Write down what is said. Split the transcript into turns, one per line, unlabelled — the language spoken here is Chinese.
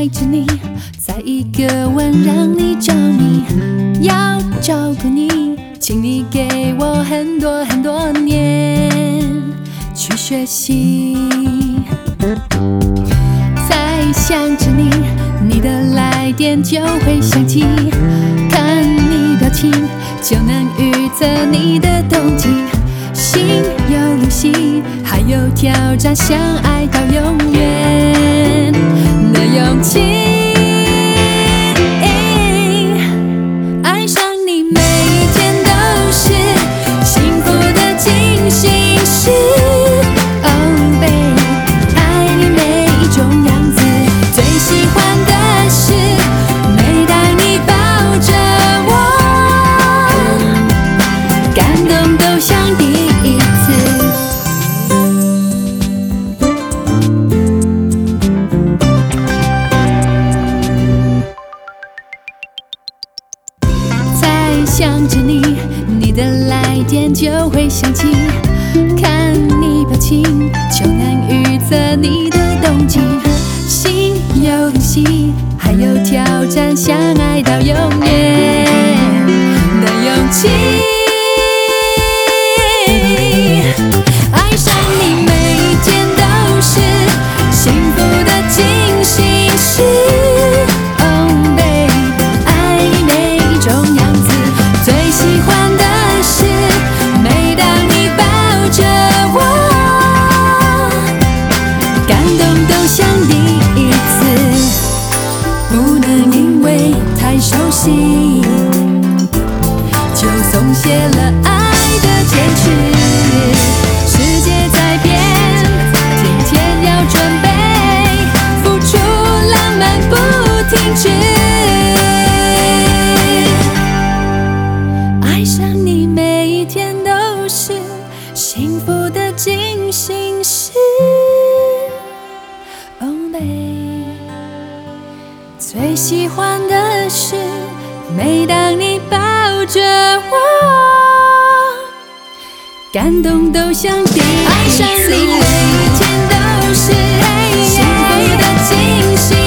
着你，在一个吻让你着迷，要照顾你，请你给我很多很多年去学习。再想着你，你的来电就会响起，看你表情就能预测你的动机。心有灵犀，还有挑战，相爱到永远的勇气。爱上你每一天都是幸福的进行式。Oh baby， 爱你每一种样子，最喜欢的是每当你抱着我，感动都像第一次。再想着你，你的来电就会响起，看你表情就能预测你的动机。心有灵犀，还有挑战，相爱到永远的勇气。爱上你每一天都是幸福的进行式。Oh baby， 爱你每一种样子，最喜欢的是每当你抱着我，感动都像第一次。不能因为太熟悉就松懈了爱的坚持。世界在变，天天要准备，付出浪漫不停止。爱上你每一天都是幸福的进行式。Oh baby， 最喜欢的是每当你抱着我，感动都像第一次。爱上你每一天都是幸福的进行